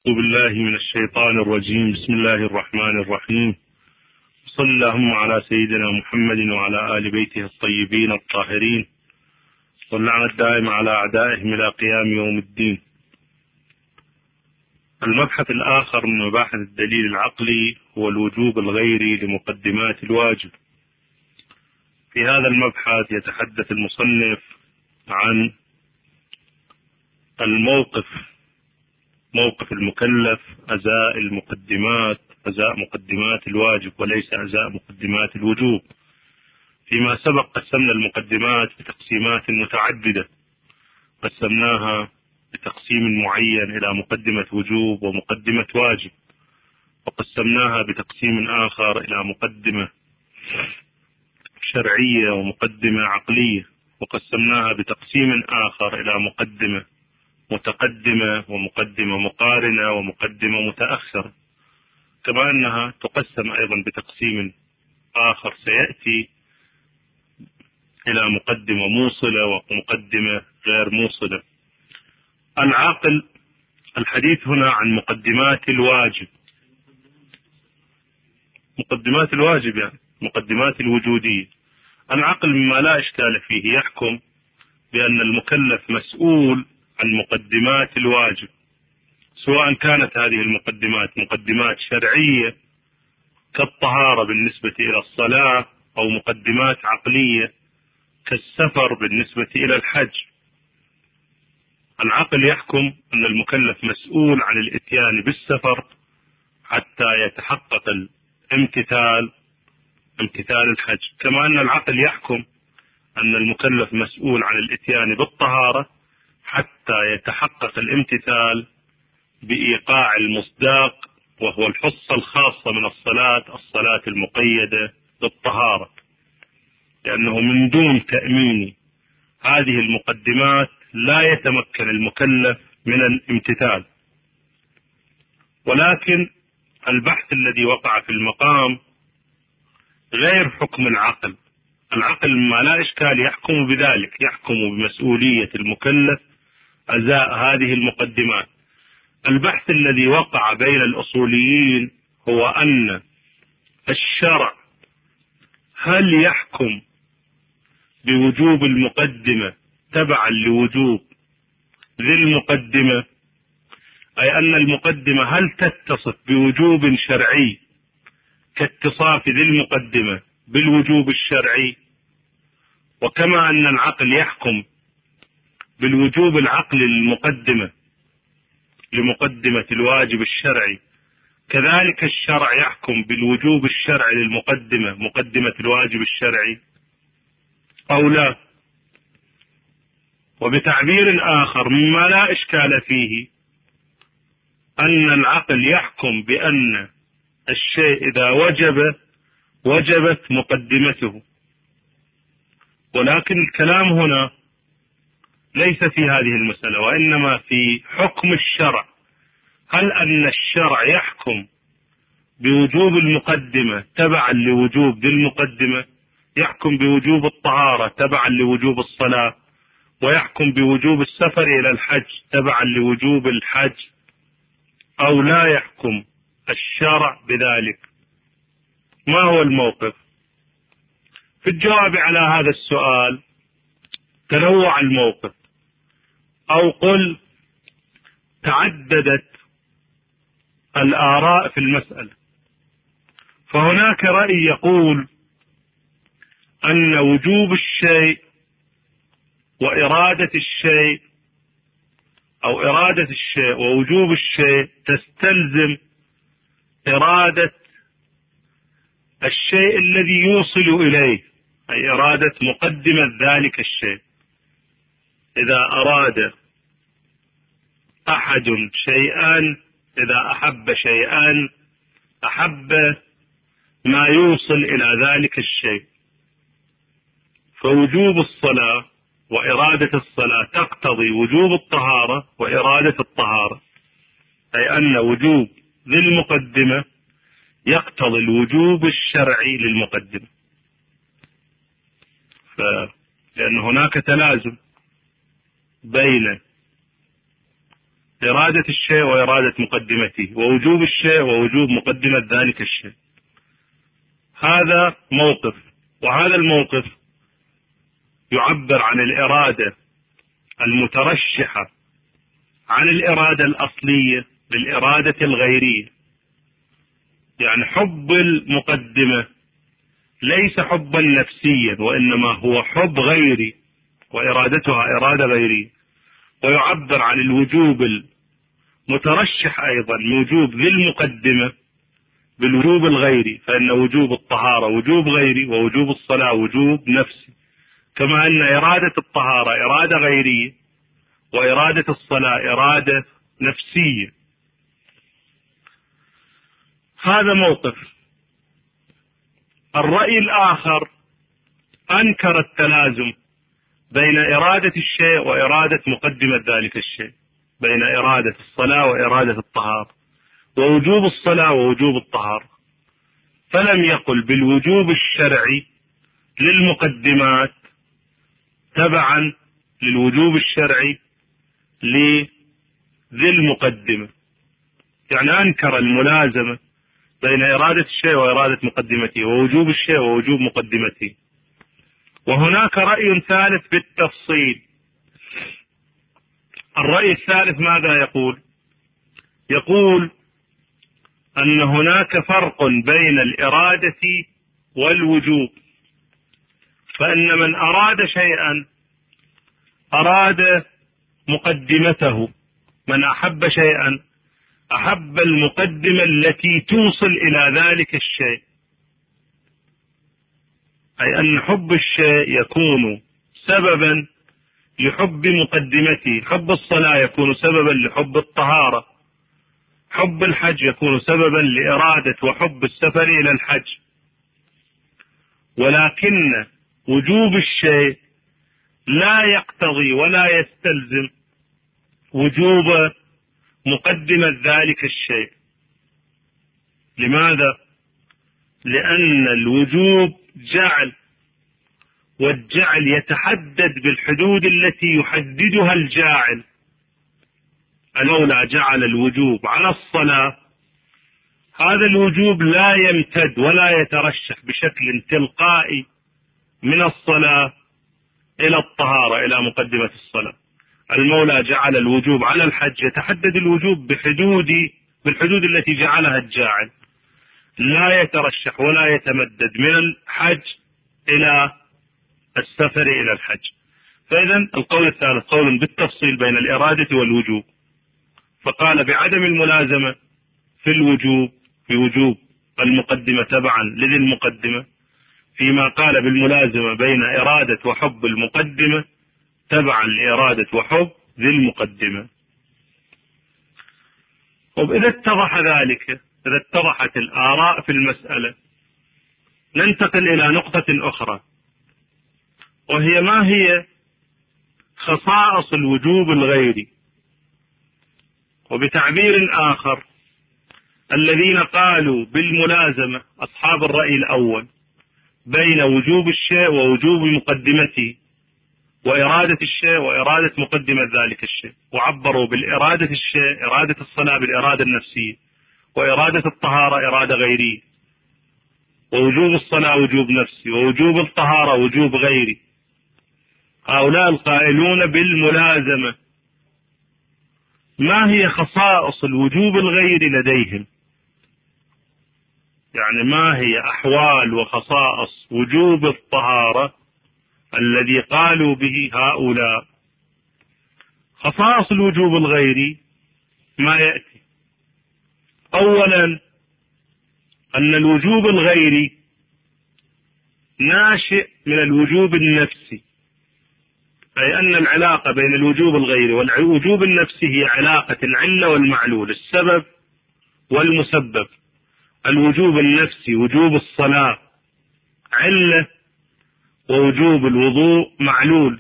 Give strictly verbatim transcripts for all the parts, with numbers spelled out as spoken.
أعوذ بالله من الشيطان الرجيم. بسم الله الرحمن الرحيم. صلى اللهم على سيدنا محمد وعلى آل بيته الطيبين الطاهرين، واللعنة الدائمة على أعدائهم إلى قيام يوم الدين. المبحث الآخر من مباحث الدليل العقلي هو الوجوب الغيري لمقدمات الواجب. في هذا المبحث يتحدث المصنف عن الموقف، موقف المكلف أزاء المقدمات، أزاء مقدمات الواجب وليس أزاء مقدمات الوجوب. فيما سبق قسمنا المقدمات بتقسيمات متعددة، قسمناها بتقسيم معين إلى مقدمة وجوب ومقدمة واجب، وقسمناها بتقسيم آخر إلى مقدمة شرعية ومقدمة عقلية، وقسمناها بتقسيم آخر إلى مقدمة متقدمة ومقدمة مقارنة ومقدمة متأخرة، كما أنها تقسم أيضا بتقسيم آخر سيأتي إلى مقدمة موصلة ومقدمة غير موصلة. العقل، الحديث هنا عن مقدمات الواجب، مقدمات الواجب يعني مقدمات الوجودية. العقل مما لا إشكال فيه يحكم بأن المكلف مسؤول عن مقدمات الواجب، سواء كانت هذه المقدمات مقدمات شرعية كالطهارة بالنسبة إلى الصلاة، أو مقدمات عقلية كالسفر بالنسبة إلى الحج. العقل يحكم أن المكلف مسؤول عن الإتيان بالسفر حتى يتحقق الامتثال، امتثال الحج، كما أن العقل يحكم أن المكلف مسؤول عن الإتيان بالطهارة حتى يتحقق الامتثال بإيقاع المصداق، وهو الحصة الخاصة من الصلاة، الصلاة المقيدة بالطهارة، لأنه من دون تأمين هذه المقدمات لا يتمكن المكلف من الامتثال. ولكن البحث الذي وقع في المقام غير حكم العقل. العقل ما لا إشكال يحكم بذلك، يحكم بمسؤولية المكلف أزاء هذه المقدمات. البحث الذي وقع بين الأصوليين هو أن الشرع هل يحكم بوجوب المقدمة تبعا لوجوب ذي المقدمة، أي أن المقدمة هل تتصف بوجوب شرعي كاتصاف ذي المقدمة بالوجوب الشرعي، وكما أن العقل يحكم بالوجوب العقلي للمقدمة لمقدمة الواجب الشرعي، كذلك الشرع يحكم بالوجوب الشرعي للمقدمة مقدمة الواجب الشرعي أو لا. وبتعبير آخر مما لا إشكال فيه أن العقل يحكم بأن الشيء إذا وجب وجبت مقدمته، ولكن الكلام هنا ليس في هذه المسألة، وإنما في حكم الشرع. هل أن الشرع يحكم بوجوب المقدمة تبعا لوجوب ذي المقدمة، يحكم بوجوب الطهارة تبعا لوجوب الصلاة، ويحكم بوجوب السفر إلى الحج تبعا لوجوب الحج، أو لا يحكم الشرع بذلك؟ ما هو الموقف؟ في الجواب على هذا السؤال تنوع الموقف، أو قل تعددت الآراء في المسألة. فهناك رأي يقول أن وجوب الشيء وإرادة الشيء، أو إرادة الشيء ووجوب الشيء تستلزم إرادة الشيء الذي يوصل إليه، أي إرادة مقدمة ذلك الشيء. إذا أراد أحد شيئا، إذا أحب شيئا أحب ما يوصل إلى ذلك الشيء. فوجوب الصلاة وإرادة الصلاة تقتضي وجوب الطهارة وإرادة الطهارة، أي أن وجوب ذي المقدمة يقتضي الوجوب الشرعي للمقدمة، لأن هناك تلازم بين إرادة الشيء وإرادة مقدمته، ووجوب الشيء ووجوب مقدمة ذلك الشيء. هذا موقف، وهذا الموقف يعبر عن الإرادة المترشحة عن الإرادة الأصلية للإرادة الغيرية. يعني حب المقدمة ليس حبا نفسيا، وإنما هو حب غيري، وإرادتها إرادة غيرية. ويعبر عن الوجوب المترشح أيضا وجوب ذي المقدمة بالوجوب الغيري، فإن وجوب الطهارة وجوب غيري، ووجوب الصلاة وجوب نفسي، كما أن إرادة الطهارة إرادة غيرية، وإرادة الصلاة إرادة نفسية. هذا موقف. الرأي الآخر أنكر التلازم بين إرادة الشيء وإرادة مقدمة ذلك الشيء، بين إرادة الصلاة وإرادة الطهارة، ووجوب الصلاة ووجوب الطهارة، فلم يقل بالوجوب الشرعي للمقدمات تبعا للوجوب الشرعي لذي المقدمة. يعني أنكر الملازمة بين إرادة الشيء وإرادة مقدمته، ووجوب الشيء ووجوب مقدمته. وهناك رأي ثالث بالتفصيل. الرأي الثالث ماذا يقول؟ يقول أن هناك فرق بين الإرادة والوجوب، فإن من أراد شيئا أراد مقدمته، من أحب شيئا أحب المقدمة التي توصل إلى ذلك الشيء، أي أن حب الشيء يكون سببا لحب مقدمته. حب الصلاة يكون سببا لحب الطهارة، حب الحج يكون سببا لإرادة وحب السفر إلى الحج. ولكن وجوب الشيء لا يقتضي ولا يستلزم وجوب مقدمة ذلك الشيء. لماذا؟ لأن الوجوب جعل، والجعل يتحدد بالحدود التي يحددها الجاعل. المولى جعل الوجوب على الصلاة، هذا الوجوب لا يمتد ولا يترشح بشكل تلقائي من الصلاة إلى الطهارة إلى مقدمة الصلاة. المولى جعل الوجوب على الحج، يتحدد الوجوب بحدود بالحدود التي جعلها الجاعل، لا يترشح ولا يتمدد من الحج إلى السفر إلى الحج. فإذا القول الثالث قول بالتفصيل بين الإرادة والوجوب، فقال بعدم الملازمة في الوجوب بوجوب المقدمة تبعا لذي المقدمة، فيما قال بالملازمة بين إرادة وحب المقدمة تبعا لإرادة وحب ذي المقدمة. وإذا اتضح ذلك، إذا اتضحت الآراء في المسألة، ننتقل إلى نقطة أخرى، وهي ما هي خصائص الوجوب الغيري. وبتعبير آخر، الذين قالوا بالملازمة أصحاب الرأي الأول بين وجوب الشيء ووجوب مقدمته، وإرادة الشيء وإرادة مقدمة ذلك الشيء، وعبروا بالإرادة الشيء إرادة الصلاة بالإرادة النفسية، وإرادة الطهارة إرادة غيرية، ووجوب الصلاة وجوب نفسي، ووجوب الطهارة وجوب غيري. هؤلاء القائلون بالملازمة، ما هي خصائص الوجوب الغيري لديهم؟ يعني ما هي أحوال وخصائص وجوب الطهارة الذي قالوا به هؤلاء؟ خصائص الوجوب الغيري ما يأتي. أولا، أن الوجوب الغيري ناشئ من الوجوب النفسي، أي أن العلاقة بين الوجوب الغيري والوجوب النفسي هي علاقة العلة والمعلول، السبب والمسبب. الوجوب النفسي وجوب الصلاة علة، ووجوب الوضوء معلول.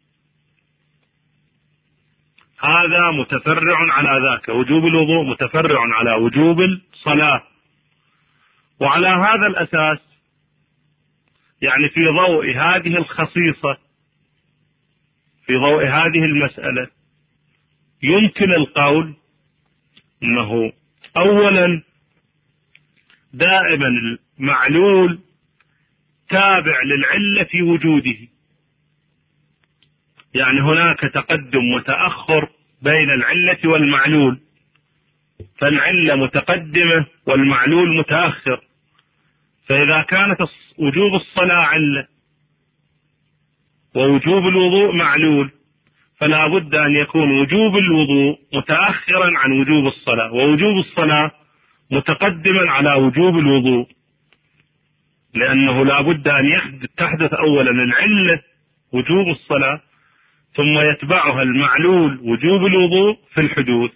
هذا متفرع على ذاك، وجوب الوضوء متفرع على وجوب الصلاة. وعلى هذا الأساس، يعني في ضوء هذه الخصيصة، في ضوء هذه المسألة، يمكن القول أنه أولا دائما المعلول تابع للعلة في وجوده، يعني هناك تقدم وتأخر بين العلة والمعلول، فالعلة متقدمة والمعلول متأخر. فإذا كانت وجوب الصلاة علة ووجوب الوضوء معلول، فلا بد أن يكون وجوب الوضوء متأخرا عن وجوب الصلاة، ووجوب الصلاة متقدما على وجوب الوضوء، لأنه لا بد أن تحدث أولا العلة وجوب الصلاة ثم يتبعها المعلول وجوب الوضوء في الحدوث.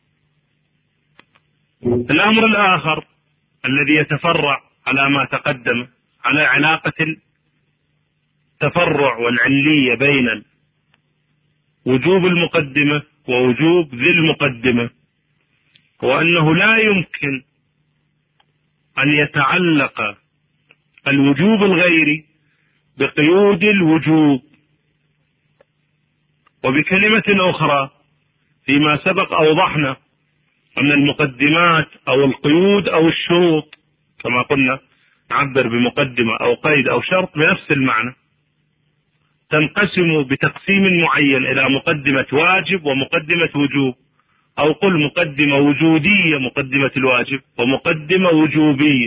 الأمر الآخر الذي يتفرع على ما تقدم على علاقة التفرع والعلية بين وجوب المقدمة ووجوب ذي المقدمة، وأنه لا يمكن أن يتعلق الوجوب الغيري بقيود الوجوب. وبكلمة أخرى فيما سبق أوضحنا أن المقدمات أو القيود أو الشروط كما قلنا نعبر بمقدمة أو قيد أو شرط بنفس المعنى، تنقسم بتقسيم معين إلى مقدمة واجب ومقدمة وجوب، أو قل مقدمة وجودية مقدمة الواجب ومقدمة وجوبية.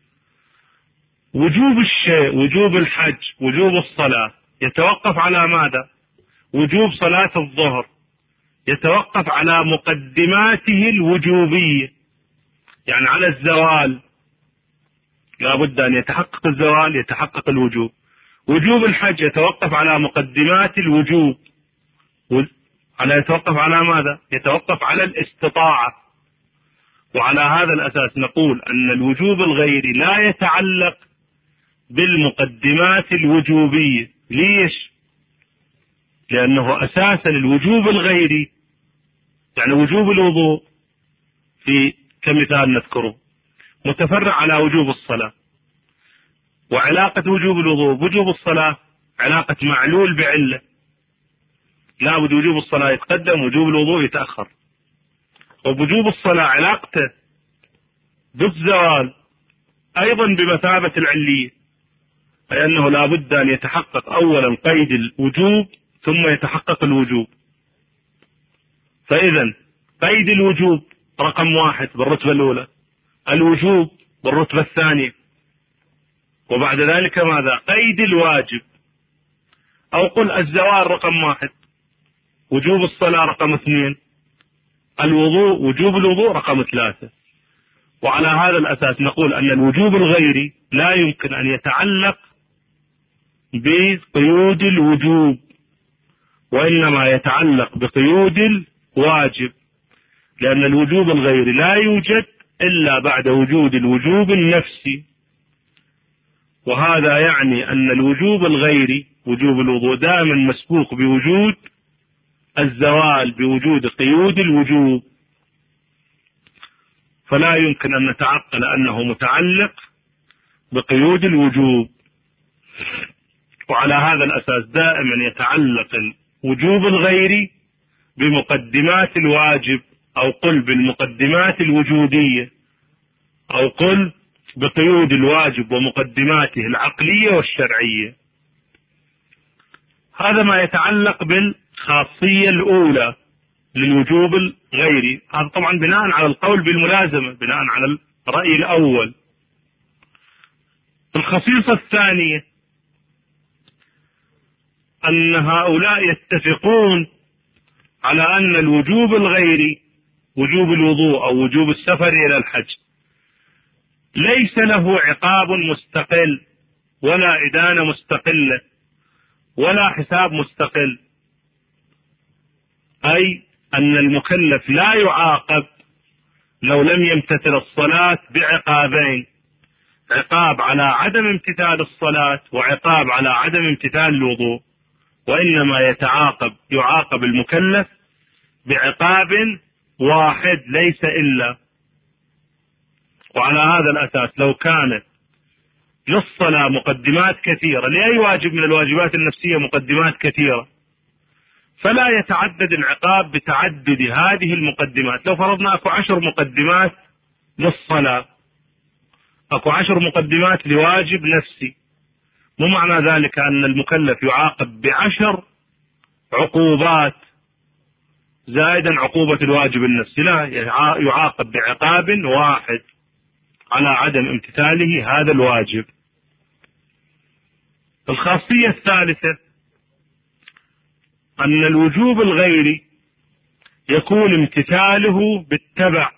وجوب الشيء وجوب الحج وجوب الصلاة يتوقف على ماذا؟ وجوب صلاة الظهر يتوقف على مقدماته الوجوبية، يعني على الزوال لا بد أن يتحقق الزوال يتحقق الوجوب. وجوب الحج يتوقف على مقدمات الوجوب، على يتوقف على ماذا؟ يتوقف على الاستطاعة. وعلى هذا الأساس نقول أن الوجوب الغيري لا يتعلق بالمقدمات الوجوبية. ليش؟ لأنه أساسا الوجوب الغيري يعني وجوب الوضوء في كمثال نذكره متفرع على وجوب الصلاة، وعلاقة وجوب الوضوء بوجوب الصلاة علاقة معلول بعلة، لا بد وجوب الصلاة يتقدم وجوب الوضوء يتأخر. وبوجوب الصلاة علاقته بالزوال أيضا بمثابة العلية، أي أنه لا بد أن يتحقق أولا قيد الوجوب ثم يتحقق الوجوب. فإذا قيد الوجوب رقم واحد بالرتبة الأولى، الوجوب بالرتبة الثانية، وبعد ذلك ماذا؟ قيد الواجب، أو قل الزوال رقم واحد، وجوب الصلاة رقم اثنين، الوضوء وجوب الوضوء رقم ثلاثة. وعلى هذا الأساس نقول أن الوجوب الغيري لا يمكن أن يتعلق بقيود الوجوب، وإنما يتعلق بقيود الواجب، لأن الوجوب الغيري لا يوجد إلا بعد وجود الوجوب النفسي. وهذا يعني أن الوجوب الغيري وجوب الوضوء دائما مسبوق بوجود الزوال، بوجود قيود الوجوب، فلا يمكن أن نتعقل أنه متعلق بقيود الوجوب. وعلى هذا الأساس دائما يتعلق الوجوب الغيري بمقدمات الواجب، أو قل بالمقدمات الوجودية، أو قل بقيود الواجب ومقدماته العقلية والشرعية. هذا ما يتعلق بالخاصية الأولى للوجوب الغيري، هذا طبعا بناء على القول بالملازمة، بناء على الرأي الأول. الخصيصة الثانية أن هؤلاء يتفقون على أن الوجوب الغيري وجوب الوضوء أو وجوب السفر إلى الحج ليس له عقاب مستقل ولا إدانة مستقلة ولا حساب مستقل، أي أن المكلف لا يعاقب لو لم يمتثل الصلاة بعقابين، عقاب على عدم امتثال الصلاة وعقاب على عدم امتثال الوضوء، وإنما يتعاقب يعاقب المكلف بعقاب واحد ليس إلا. وعلى هذا الأساس لو كانت للصلاة مقدمات كثيرة، لأي واجب من الواجبات النفسية مقدمات كثيرة، فلا يتعدد العقاب بتعدد هذه المقدمات. لو فرضنا اكو عشر مقدمات للصلاة، اكو عشر مقدمات لواجب نفسي، مو معنى ذلك ان المكلف يعاقب بعشر عقوبات زائدا عقوبة الواجب النفسي، لا، يعاقب بعقاب واحد على عدم امتثاله هذا الواجب. الخاصية الثالثة أن الوجوب الغيري يكون امتثاله بالتبع،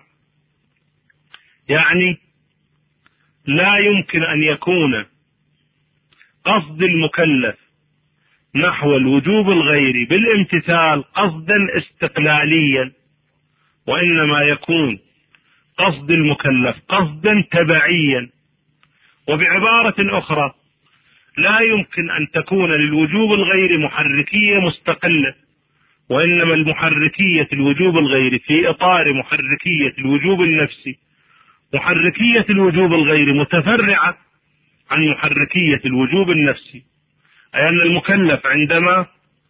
يعني لا يمكن أن يكون قصد المكلف نحو الوجوب الغيري بالامتثال قصدا استقلاليا، وإنما يكون قصد المكلف قصدا تبعيا. وبعبارة أخرى، لا يمكن أن تكون للوجوب الغيري محركية مستقلة، وإنما المحركية الوجوب الغيري في إطار محركية الوجوب النفسي. محركية الوجوب الغيري متفرعة عن محركية الوجوب النفسي، أي أن المكلف عندما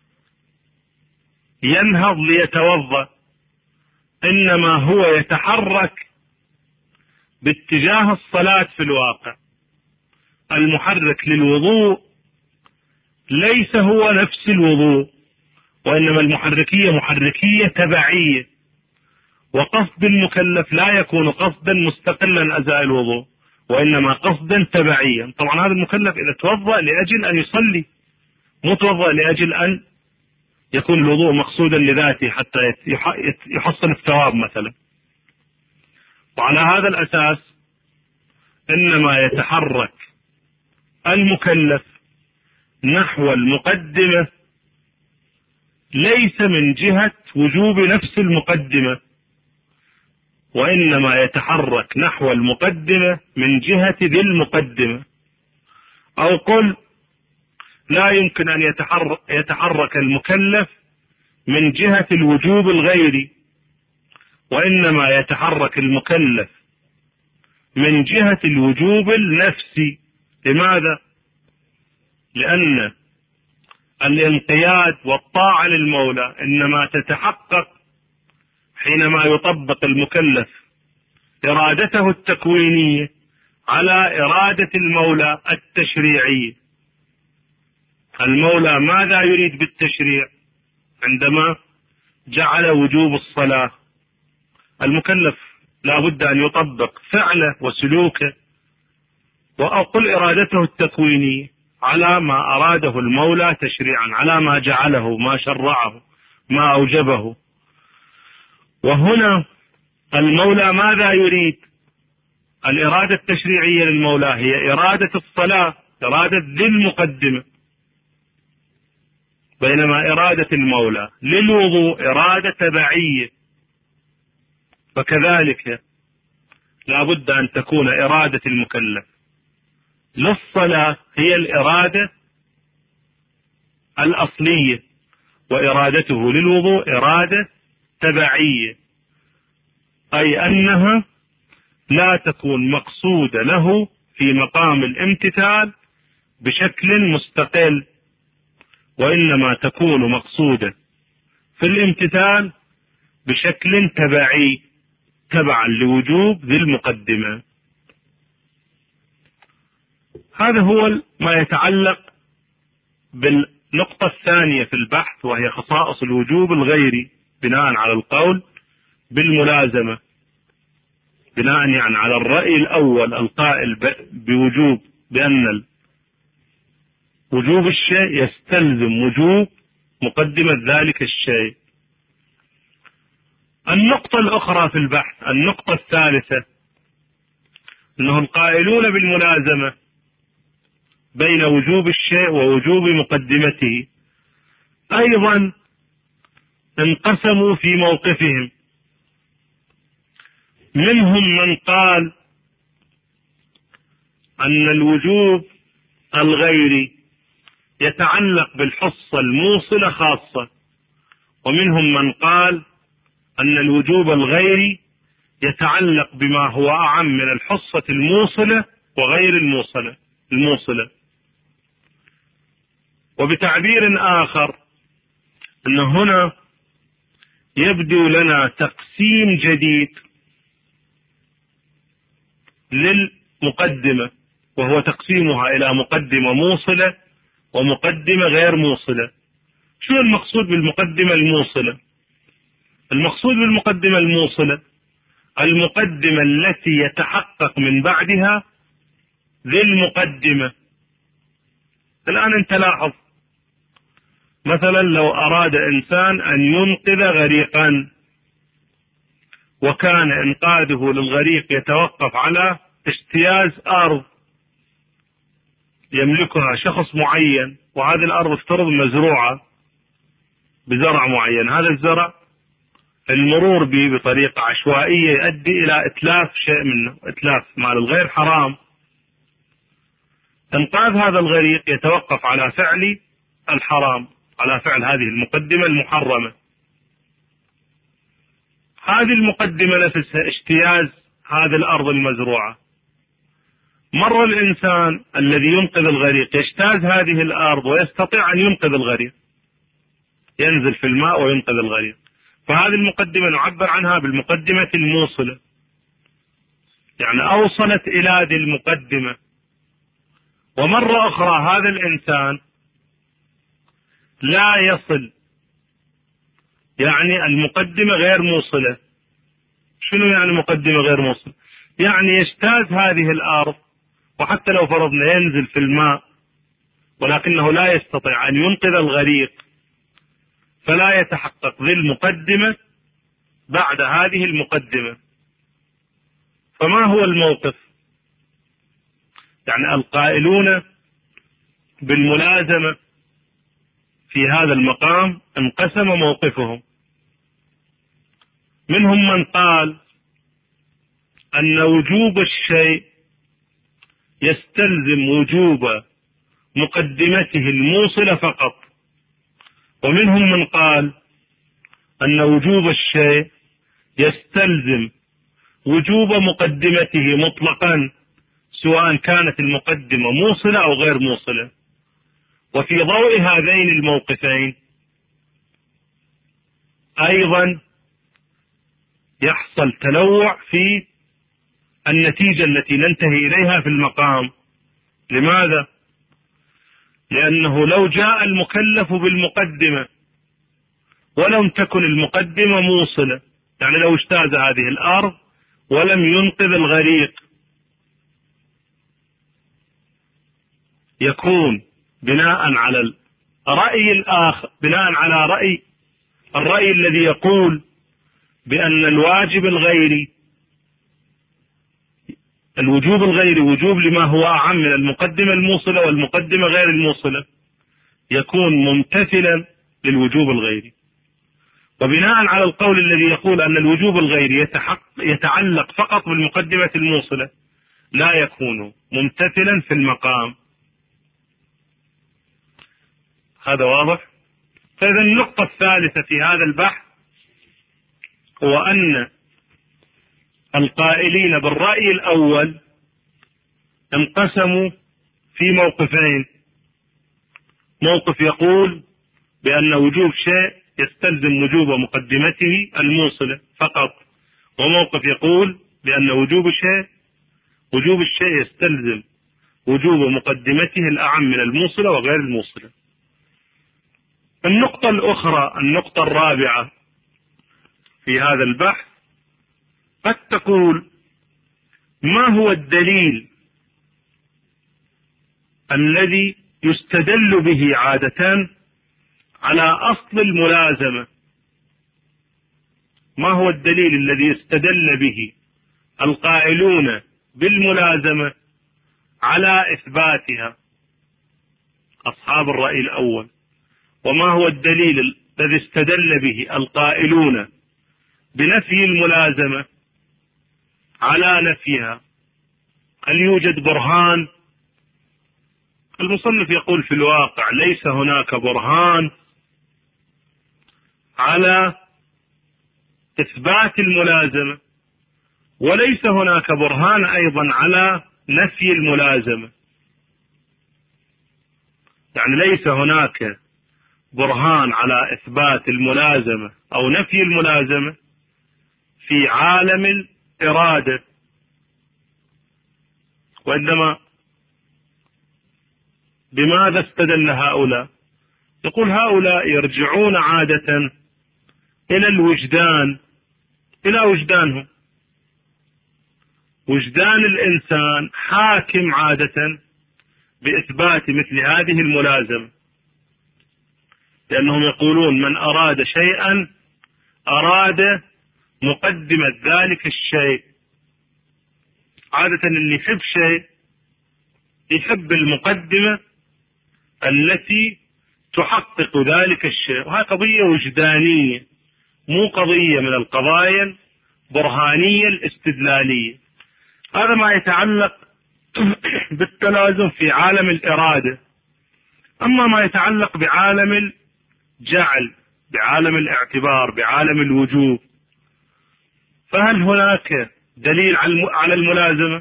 ينهض ليتوضأ إنما هو يتحرك باتجاه الصلاة في الواقع. المحرك للوضوء ليس هو نفس الوضوء، وإنما المحركية محركية تبعية، وقصد المكلف لا يكون قصدا مستقلا أزاء الوضوء، وإنما قصدا تبعيا. طبعا هذا المكلف إذا توضأ لأجل أن يصلي، مو توضأ لأجل أن يكون الوضوء مقصودا لذاته حتى يحصل الثواب مثلا. وعلى هذا الأساس إنما يتحرك المكلف نحو المقدمة ليس من جهة وجوب نفس المقدمة، وإنما يتحرك نحو المقدمة من جهة ذي المقدمة. أو قل لا يمكن أن يتحرك, يتحرك المكلف من جهة الوجوب الغيري، وإنما يتحرك المكلف من جهة الوجوب النفسي. لماذا؟ لأن الانقياد والطاعة للمولى إنما تتحقق حينما يطبق المكلف إرادته التكوينية على إرادة المولى التشريعية. المولى ماذا يريد بالتشريع؟ عندما جعل وجوب الصلاة، المكلف لا بد أن يطبق فعله وسلوكه وأقل إرادته التكوينية على ما أراده المولى تشريعا، على ما جعله، ما شرعه، ما أوجبه. وهنا المولى ماذا يريد؟ الإرادة التشريعية للمولى هي إرادة الصلاة، إرادة ذي المقدمة، بينما إرادة المولى للوضوء إرادة تبعية. فكذلك لا بد أن تكون إرادة المكلف للصلاة هي الإرادة الأصلية، وإرادته للوضوء إرادة تبعية، أي أنها لا تكون مقصودة له في مقام الامتثال بشكل مستقل، وإنما تكون مقصودة في الامتثال بشكل تبعي تبعا لوجوب ذي المقدمة. هذا هو ما يتعلق بالنقطة الثانية في البحث، وهي خصائص الوجوب الغيري بناء على القول بالملازمة، بناء يعني على الرأي الأول القائل بوجوب بأن وجوب الشيء يستلزم وجوب مقدمة ذلك الشيء. النقطة الأخرى في البحث، النقطة الثالثة، أنهم قائلون بالملازمة بين وجوب الشيء ووجوب مقدمته أيضا انقسموا في موقفهم. منهم من قال أن الوجوب الغيري يتعلق بالحصة الموصلة خاصة، ومنهم من قال أن الوجوب الغيري يتعلق بما هو أعم من الحصة الموصلة وغير الموصلة الموصلة. وبتعبير آخر أن هنا يبدو لنا تقسيم جديد للمقدمة، وهو تقسيمها إلى مقدمة موصلة ومقدمة غير موصلة. شو المقصود بالمقدمة الموصلة؟ المقصود بالمقدمة الموصلة المقدمة التي يتحقق من بعدها ذي المقدمة. الآن أنت لاحظ، مثلا لو أراد إنسان أن ينقذ غريقا، وكان إنقاذه للغريق يتوقف على اجتياز أرض يملكها شخص معين، وهذه الأرض افترض مزروعة بزرع معين، هذا الزرع المرور به بطريقة عشوائية يؤدي إلى إتلاف شيء منه، إتلاف مال الغير حرام. إنقاذ هذا الغريق يتوقف على فعل الحرام، على فعل هذه المقدمة المحرمة. هذه المقدمة نفسها اجتياز هذه الأرض المزروعة. مر الإنسان الذي ينقذ الغريق يجتاز هذه الأرض ويستطيع أن ينقذ الغريق، ينزل في الماء وينقذ الغريق، فهذه المقدمة نعبر عنها بالمقدمة الموصلة، يعني أوصلت إلى ذي المقدمة. ومرة أخرى هذا الإنسان لا يصل، يعني المقدمة غير موصلة. شنو يعني مقدمة غير موصلة؟ يعني يجتاز هذه الأرض، وحتى لو فرضنا ينزل في الماء ولكنه لا يستطيع أن ينقذ الغريق، فلا يتحقق ذي المقدمة بعد هذه المقدمة. فما هو الموقف؟ يعني القائلون بالملازمة في هذا المقام انقسم موقفهم. منهم من قال أن وجوب الشيء يستلزم وجوب مقدمته الموصلة فقط، ومنهم من قال أن وجوب الشيء يستلزم وجوب مقدمته مطلقا، سواء كانت المقدمة موصلة أو غير موصلة. وفي ضوء هذين الموقفين أيضا يحصل تنوع في النتيجة التي ننتهي إليها في المقام. لماذا؟ لأنه لو جاء المكلف بالمقدمة ولم تكن المقدمة موصلة، يعني لو اجتاز هذه الأرض ولم ينقذ الغريق، يكون بناء على الرأي الآخر، بناء على رأي الرأي الذي يقول بأن الواجب الغيري، الوجوب الغيري وجوب لما هو أعم من المقدمة الموصلة والمقدمة غير الموصلة، يكون ممتثلا للوجوب الغيري. وبناء على القول الذي يقول أن الوجوب الغيري يتعلق فقط بالمقدمة الموصلة، لا يكون ممتثلا في المقام. هذا واضح؟ فإذا النقطة الثالثة في هذا البحث هو أن القائلين بالرأي الأول انقسموا في موقفين: موقف يقول بأن وجوب شيء يستلزم وجوب مقدمته الموصلة فقط، وموقف يقول بأن وجوب شيء وجوب الشيء يستلزم وجوب مقدمته الأعم من الموصلة وغير الموصلة. النقطة الأخرى، النقطة الرابعة في هذا البحث، قد تقول ما هو الدليل الذي يستدل به عادة على أصل الملازمة؟ ما هو الدليل الذي يستدل به القائلون بالملازمة على إثباتها، أصحاب الرأي الأول؟ وما هو الدليل الذي استدل به القائلون بنفي الملازمة على نفيها؟ هل يوجد برهان؟ المصنف يقول في الواقع ليس هناك برهان على إثبات الملازمة، وليس هناك برهان أيضا على نفي الملازمة. يعني ليس هناك برهان على إثبات الملازمة أو نفي الملازمة في عالم الإرادة، وإنما بماذا استدل هؤلاء؟ يقول هؤلاء يرجعون عادة إلى الوجدان، إلى وجدانهم. وجدان الإنسان حاكم عادة بإثبات مثل هذه الملازمة، لأنهم يقولون من أراد شيئا أراد مقدمة ذلك الشيء. عادة اللي يحب شيء يحب المقدمة التي تحقق ذلك الشيء، وهذه قضية وجدانية، مو قضية من القضايا البرهانية الاستدلالية. هذا ما يتعلق بالتلازم في عالم الإرادة. أما ما يتعلق بعالم الجعل، بعالم الاعتبار، بعالم الوجوب، فهل هناك دليل على الملازمة؟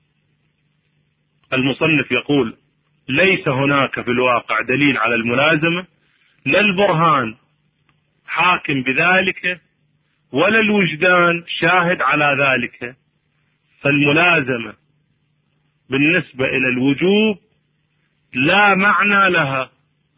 المصنف يقول ليس هناك في الواقع دليل على الملازمة، لا البرهان حاكم بذلك ولا الوجدان شاهد على ذلك. فالملازمة بالنسبة إلى الوجوب لا معنى لها.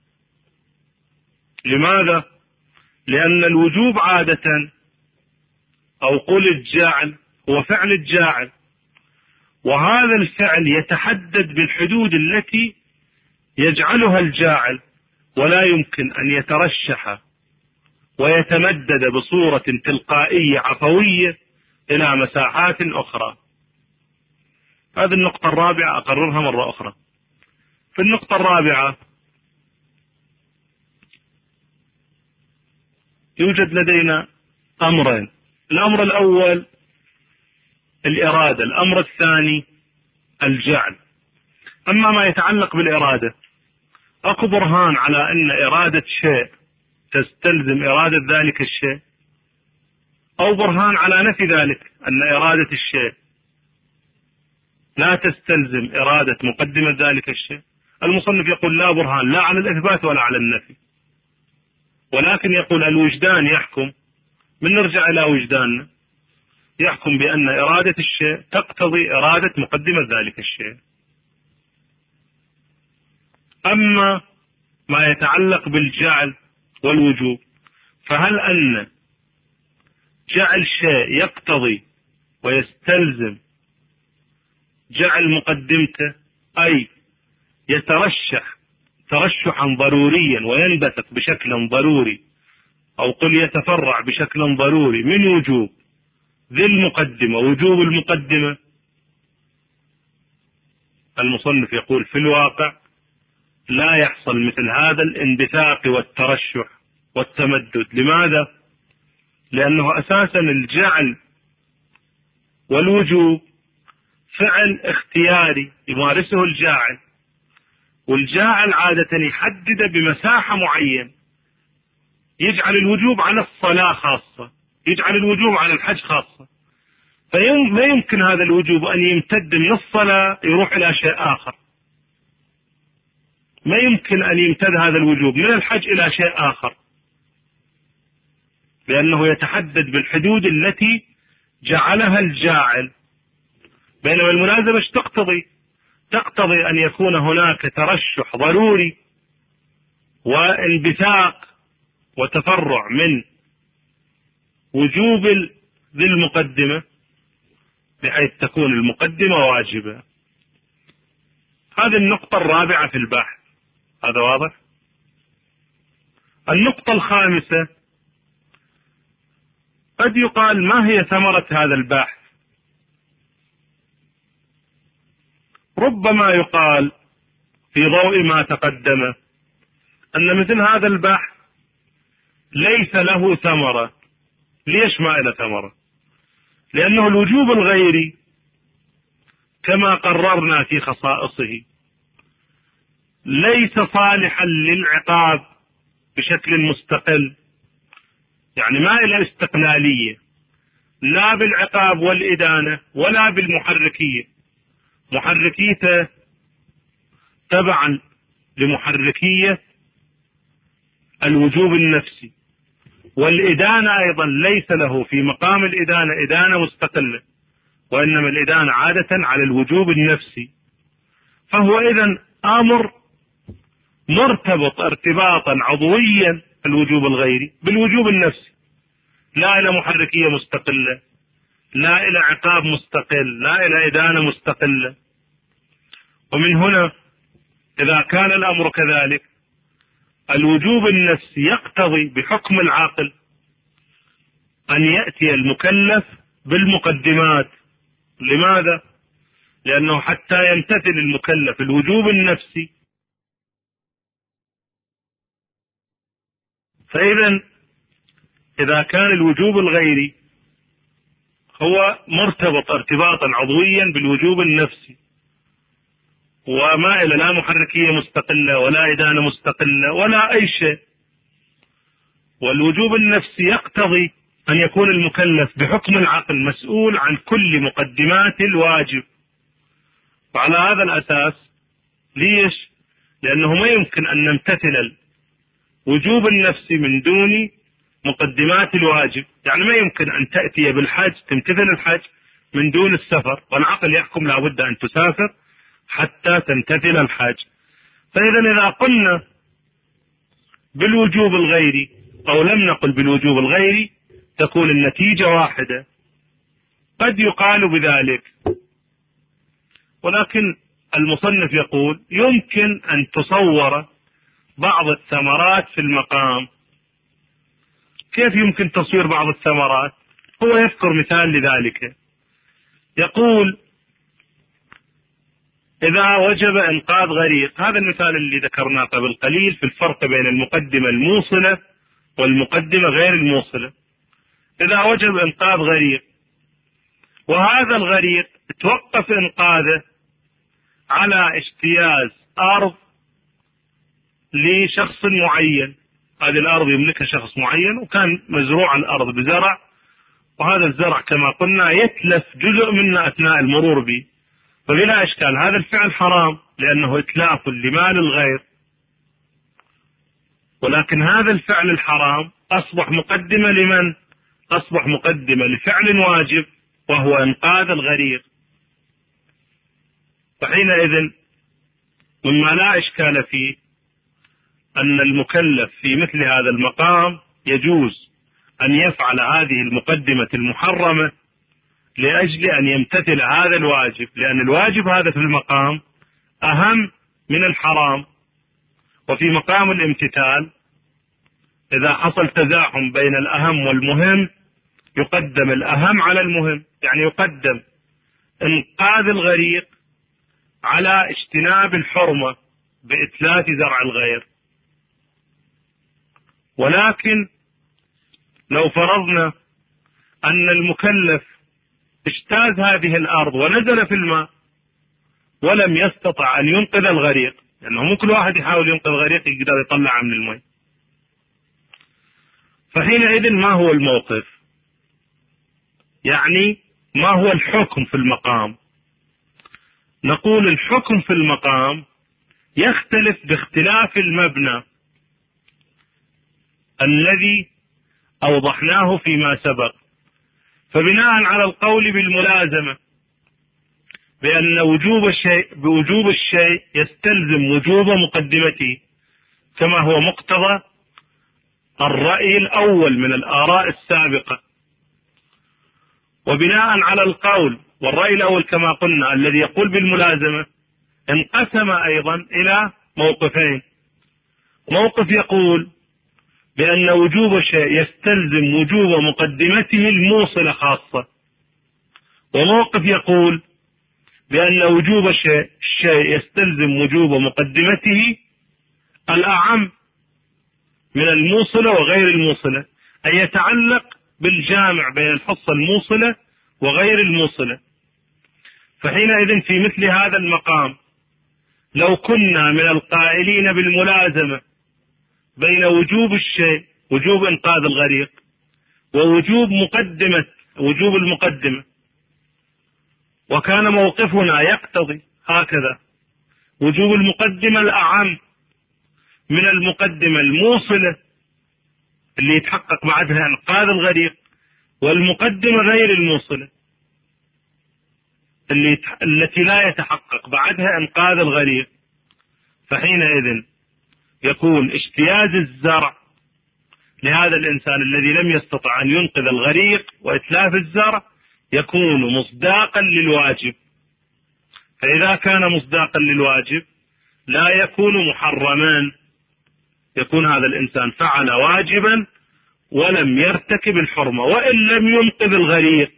لماذا؟ لأن الوجوب عادة أو قل الجاعل هو فعل الجاعل، وهذا الفعل يتحدد بالحدود التي يجعلها الجاعل، ولا يمكن أن يترشح ويتمدد بصورة تلقائية عفوية إلى مساحات أخرى. هذه النقطة الرابعة أقررها مرة أخرى. في النقطة الرابعة يوجد لدينا أمرين: الأمر الأول الإرادة، الأمر الثاني الجعل. أما ما يتعلق بالإرادة، أكو برهان على أن إرادة شيء تستلزم إرادة ذلك الشيء، أو برهان على نفي ذلك، أن إرادة الشيء لا تستلزم إرادة مقدمة ذلك الشيء. المصنف يقول لا برهان لا على الإثبات ولا على النفي، ولكن يقول الوجدان يحكم. من نرجع إلى وجداننا يحكم بأن إرادة الشيء تقتضي إرادة مقدمة ذلك الشيء. أما ما يتعلق بالجعل والوجوب، فهل أن جعل شيء يقتضي ويستلزم جعل مقدمته، أي يترشح ترشحا ضروريا وينبثق بشكل ضروري، أو قل يتفرع بشكل ضروري من وجوب ذي المقدمة، وجوب المقدمة؟ المصنف يقول في الواقع لا يحصل مثل هذا الانبثاق والترشح والتمدد. لماذا؟ لأنه أساسا الجعل والوجوب فعل اختياري يمارسه الجاعل، والجاعل عادة يحدد بمساحة معينة، يجعل الوجوب على الصلاة خاصة، يجعل الوجوب على الحج خاصة، فما يمكن هذا الوجوب أن يمتد من الصلاة يروح إلى شيء آخر، ما يمكن أن يمتد هذا الوجوب من الحج إلى شيء آخر، لأنه يتحدد بالحدود التي جعلها الجاعل. بينما الملازمة ايش تقتضي؟ تقتضي أن يكون هناك ترشح ضروري وانبثاق وتفرع من وجوب ذي المقدمة بحيث تكون المقدمة واجبة. هذه النقطة الرابعة في البحث. هذا واضح؟ النقطة الخامسة، قد يقال ما هي ثمرة هذا البحث؟ ربما يقال في ضوء ما تقدم أن مثل هذا البحث ليس له ثمرة. ليش ما له ثمرة؟ لأنه الوجوب الغيري كما قررنا في خصائصه ليس صالحا للعقاب بشكل مستقل، يعني ما له استقلالية لا بالعقاب والإدانة ولا بالمحركية. محركيته تبعا لمحركية الوجوب النفسي، والإدانة أيضا ليس له في مقام الإدانة إدانة مستقلة، وإنما الإدانة عادة على الوجوب النفسي. فهو إذن أمر مرتبط ارتباطا عضويا الوجوب الغيري بالوجوب النفسي، لا إلى محركية مستقلة، لا إلى عقاب مستقل، لا إلى إدانة مستقلة. ومن هنا إذا كان الأمر كذلك الوجوب النفسي يقتضي بحكم العاقل أن يأتي المكلف بالمقدمات. لماذا؟ لأنه حتى يمتثل المكلف الوجوب النفسي، فإذا إذا كان الوجوب الغيري هو مرتبط ارتباطا عضويا بالوجوب النفسي، وما إلى لا محركية مستقلة ولا إدانة مستقلة ولا أي شيء، والوجوب النفسي يقتضي أن يكون المكلف بحكم العقل مسؤول عن كل مقدمات الواجب. وعلى هذا الأساس، ليش؟ لأنه ما يمكن أن نمتثل الوجوب النفسي من دون مقدمات الواجب. يعني ما يمكن أن تأتي بالحج تمتثل الحج من دون السفر، والعقل يحكم لا بد أن تسافر حتى تمتثل الحج. فإذا إذا قلنا بالوجوب الغيري أو لم نقل بالوجوب الغيري تكون النتيجة واحدة. قد يقال بذلك، ولكن المصنف يقول يمكن أن تصور بعض الثمرات في المقام. كيف يمكن تصوير بعض الثمرات؟ هو يذكر مثال لذلك، يقول إذا وجب إنقاذ غريق، هذا المثال اللي ذكرناه قبل قليل في الفرق بين المقدمة الموصلة والمقدمة غير الموصلة. إذا وجب إنقاذ غريق وهذا الغريق توقف إنقاذه على اجتياز أرض لشخص معين، هذه الأرض يملكها شخص معين وكان مزروع الأرض بزرع، وهذا الزرع كما قلنا يتلف جزء منه أثناء المرور به، فبلا إشكال هذا الفعل حرام لأنه إتلاف لمال الغير، ولكن هذا الفعل الحرام أصبح مقدمة لمن؟ أصبح مقدمة لفعل واجب وهو إنقاذ الغريق. فحينئذ مما لا إشكال فيه أن المكلف في مثل هذا المقام يجوز أن يفعل هذه المقدمة المحرمة لأجل أن يمتثل هذا الواجب، لأن الواجب هذا في المقام أهم من الحرام. وفي مقام الامتثال إذا حصل تزاحم بين الأهم والمهم يقدم الأهم على المهم، يعني يقدم إنقاذ الغريق على اجتناب الحرمة بإتلاف زرع الغير. ولكن لو فرضنا أن المكلف اجتاز هذه الأرض ونزل في الماء ولم يستطع أن ينقذ الغريق، لأنه مو كل واحد يحاول ينقذ غريق يقدر يطلعه من الماء، فحينئذ ما هو الموقف؟ يعني ما هو الحكم في المقام؟ نقول الحكم في المقام يختلف باختلاف المبنى الذي أوضحناه فيما سبق. فبناء على القول بالملازمة بأن وجوب الشيء بوجوب الشيء يستلزم وجوب مقدمته كما هو مقتضى الرأي الأول من الآراء السابقة، وبناء على القول والرأي الأول كما قلنا الذي يقول بالملازمة انقسم أيضا إلى موقفين. موقف يقول بأن وجوب الشيء يستلزم وجوب مقدمته الموصلة خاصة، وموقف يقول بأن وجوب الشيء يستلزم وجوب مقدمته الأعم من الموصلة وغير الموصلة، أي يتعلق بالجامع بين الحصة الموصلة وغير الموصلة. فحينئذ في مثل هذا المقام لو كنا من القائلين بالملازمة بين وجوب الشيء وجوب إنقاذ الغريق ووجوب مقدمة وجوب المقدمة، وكان موقفنا يقتضي هكذا وجوب المقدمة الأعم من المقدمة الموصلة اللي يتحقق بعدها إنقاذ الغريق، والمقدمة غير الموصلة اللي التي لا يتحقق بعدها إنقاذ الغريق. فحينئذ يكون اجتياز الزرع لهذا الإنسان الذي لم يستطع أن ينقذ الغريق وإتلاف الزرع يكون مصداقا للواجب. فإذا كان مصداقا للواجب لا يكون محرما، يكون هذا الإنسان فعل واجبا ولم يرتكب الحرمة وإن لم ينقذ الغريق،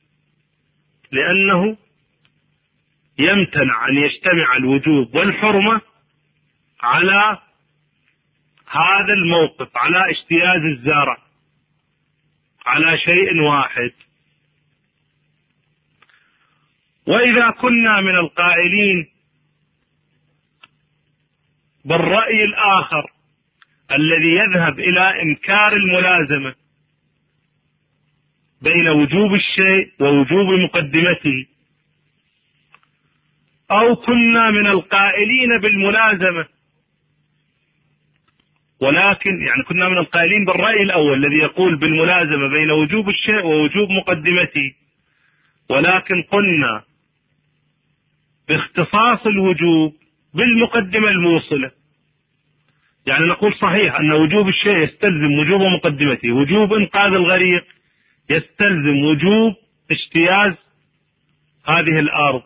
لأنه يمتنع أن يجتمع الوجوب والحرمة على هذا الموقف، على اجتياز الزرع، على شيء واحد. وإذا كنا من القائلين بالرأي الآخر الذي يذهب إلى إنكار الملازمة بين وجوب الشيء ووجوب مقدمته، أو كنا من القائلين بالملازمة ولكن يعني كنا من القائلين بالرأي الأول الذي يقول بالملازمة بين وجوب الشيء ووجوب مقدمته، ولكن قلنا باختصاص الوجوب بالمقدمة الموصلة. يعني نقول صحيح أن وجوب الشيء يستلزم وجوب مقدمته، وجوب إنقاذ الغريق يستلزم وجوب اجتياز هذه الأرض،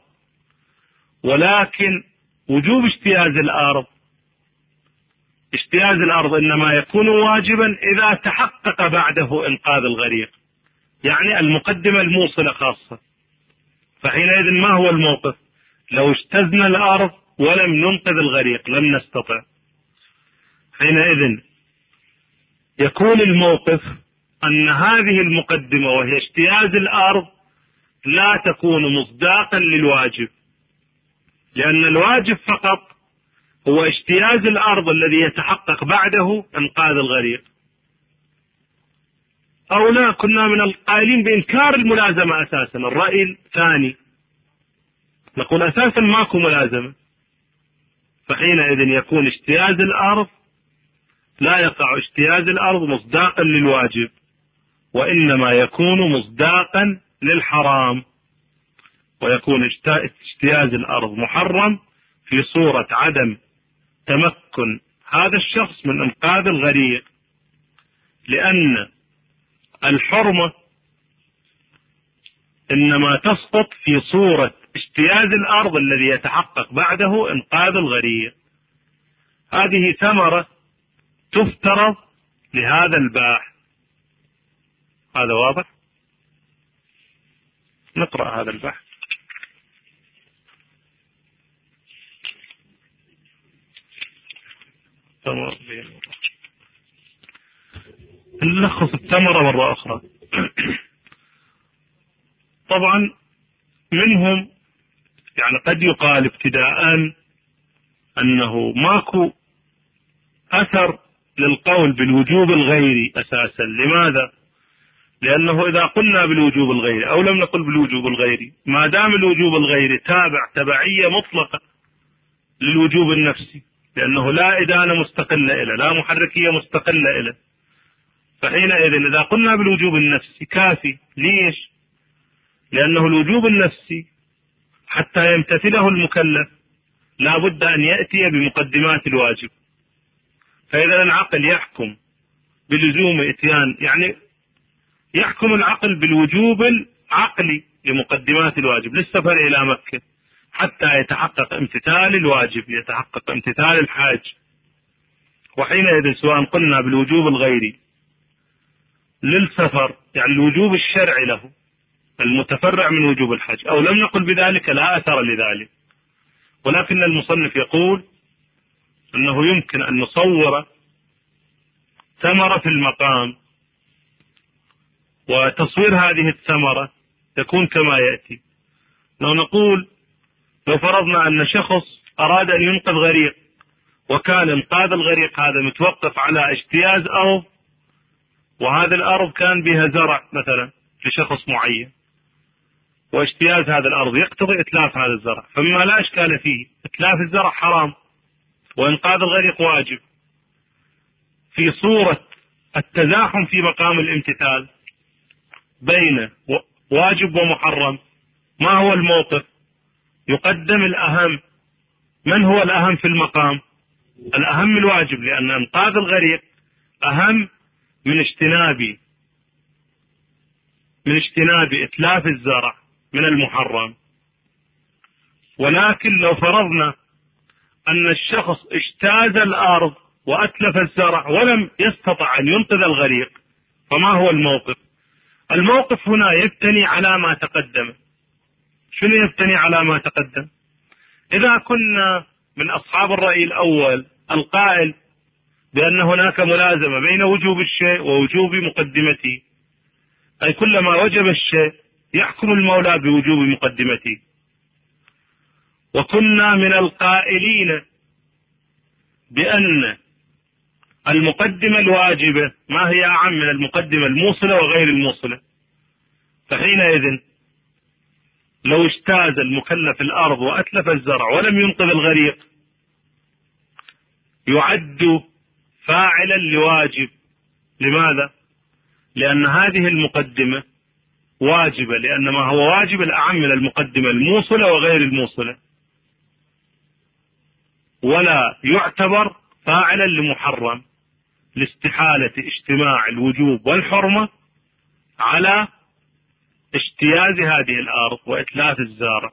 ولكن وجوب اجتياز الأرض اجتياز الأرض إنما يكون واجبا إذا تحقق بعده إنقاذ الغريق، يعني المقدمة الموصلة خاصة. فحينئذ ما هو الموقف؟ لو اجتزنا الأرض ولم ننقذ الغريق لم نستطع، حينئذ يكون الموقف أن هذه المقدمة وهي اجتياز الأرض لا تكون مصداقا للواجب، لأن الواجب فقط هو اجتياز الأرض الذي يتحقق بعده إنقاذ الغريق. أو لا، كنا من القائلين بإنكار الملازمة أساسا، الرأي الثاني نقول أساسا ماكو ملازمة، فحينئذ يكون اجتياز الأرض لا يقع اجتياز الأرض مصداقا للواجب، وإنما يكون مصداقا للحرام، ويكون اجتياز الأرض محرم في صورة عدم تمكن هذا الشخص من إنقاذ الغريق، لأن الحرمة إنما تسقط في صورة اجتياز الأرض الذي يتحقق بعده إنقاذ الغريق. هذه ثمرة تفترض لهذا الباحث. هذا واضح؟ نقرأ هذا البحث. نلخص الثمرة مرة أخرى. طبعا منهم يعني قد يقال ابتداء أنه ماكو أثر للقول بالوجوب الغيري أساسا. لماذا؟ لأنه إذا قلنا بالوجوب الغيري أو لم نقل بالوجوب الغيري، ما دام الوجوب الغيري تابع تبعية مطلقة للوجوب النفسي، لأنه لا إدانة مستقلة إله، لا محركية مستقلة إله، فحينئذ إذا قلنا بالوجوب النفسي كافي. ليش؟ لأنه الوجوب النفسي حتى يمتثله المكلف لا بد أن يأتي بمقدمات الواجب. فإذا العقل يحكم بلزوم إتيان، يعني يحكم العقل بالوجوب العقلي لمقدمات الواجب للسفر إلى مكة حتى يتحقق امتثال الواجب، يتحقق امتثال الحاج. وحينئذ سواء قلنا بالوجوب الغيري للسفر، يعني الوجوب الشرعي له المتفرع من وجوب الحج، أو لم نقل بذلك لا أثر لذلك. ولكن المصنف يقول أنه يمكن أن نصور ثمرة في المقام، وتصوير هذه الثمرة تكون كما يأتي. لو نقول لو فرضنا أن شخص أراد أن ينقذ غريق، وكان إنقاذ الغريق هذا متوقف على اجتياز أرض، وهذه الأرض كان بها زرع مثلا لشخص معين، واجتياز هذا الأرض يقتضي إتلاف هذا الزرع، فمما لا إشكال فيه إتلاف الزرع حرام وإنقاذ الغريق واجب. في صورة التزاحم في مقام الامتثال بين واجب ومحرم، ما هو الموقف؟ يقدم الأهم. من هو الأهم في المقام؟ الأهم الواجب، لأن إنقاذ الغريق أهم من اجتناب من اجتناب إتلاف الزرع من المحرم. ولكن لو فرضنا أن الشخص اجتاز الأرض وأتلف الزرع ولم يستطع أن ينقذ الغريق، فما هو الموقف؟ الموقف هنا يبتني على ما تقدم. شنو يبتني على ما تقدم؟ إذا كنا من أصحاب الرأي الأول القائل بأن هناك ملازمة بين وجوب الشيء ووجوب مقدمته، أي كلما وجب الشيء يحكم المولى بوجوب مقدمته، وكنا من القائلين بأن المقدمة الواجبة ما هي أعم من المقدمة الموصلة وغير الموصلة، فحينئذ لو اجتاز المكلف الأرض وأتلف الزرع ولم ينقذ الغريق يعد فاعلا لواجب. لماذا؟ لأن هذه المقدمة واجبة، لأن ما هو واجب الأعم من المقدمة الموصلة وغير الموصلة، ولا يعتبر فاعلا لمحرم لاستحالة اجتماع الوجوب والحرمة على اجتياز هذه الأرض وإتلاف الزارع.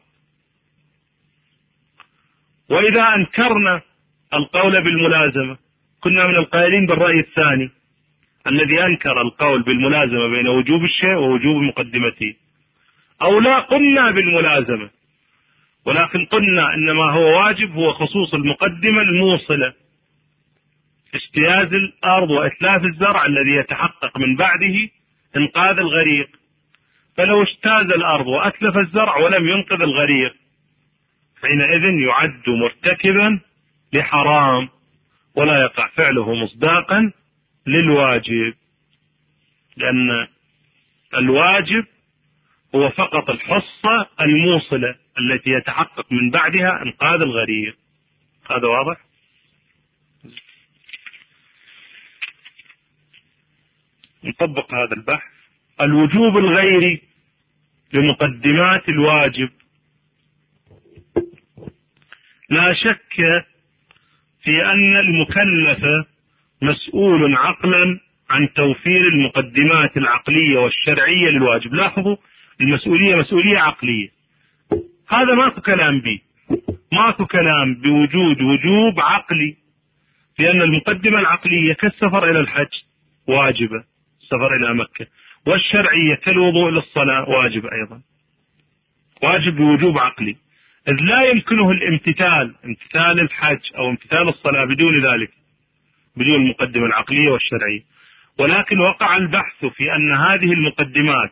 وإذا أنكرنا القول بالملازمة كنا من القائلين بالرأي الثاني الذي أنكر القول بالملازمة بين وجوب الشيء ووجوب مقدمته، أو لا قلنا بالملازمة، ولكن قلنا إنما هو واجب هو خصوص المقدمة الموصلة، اجتياز الأرض وإتلاف الزرع الذي يتحقق من بعده إنقاذ الغريق. فلو اجتاز الأرض وأتلف الزرع ولم ينقذ الغريق حينئذ يعد مرتكبا لحرام ولا يقع فعله مصداقا للواجب، لأن الواجب هو فقط الحصة الموصلة التي يتحقق من بعدها إنقاذ الغريق. هذا واضح؟ نطبق هذا البحث. الوجوب الغيري لمقدمات الواجب. لا شك في أن المكلف مسؤول عقلا عن توفير المقدمات العقلية والشرعية للواجب. لاحظوا المسؤولية مسؤولية عقلية، هذا ماكو كلام به، ماكو كلام بوجود وجوب عقلي، لأن المقدمة العقلية كالسفر إلى الحج واجبة، السفر إلى مكة، والشرعية كالوضوء للصلاة واجب أيضا، واجب بوجوب عقلي، إذ لا يمكنه الامتثال، امتثال الحج أو امتثال الصلاة بدون ذلك، بدون المقدمة العقلية والشرعية. ولكن وقع البحث في أن هذه المقدمات